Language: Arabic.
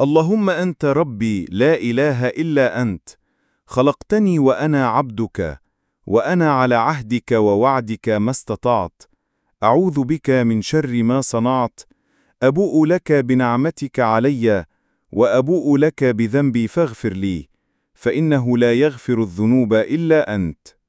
اللهم أنت ربي لا إله إلا أنت، خلقتني وأنا عبدك، وأنا على عهدك ووعدك ما استطعت، أعوذ بك من شر ما صنعت، أبوء لك بنعمتك علي، وأبوء لك بذنبي فاغفر لي، فإنه لا يغفر الذنوب إلا أنت.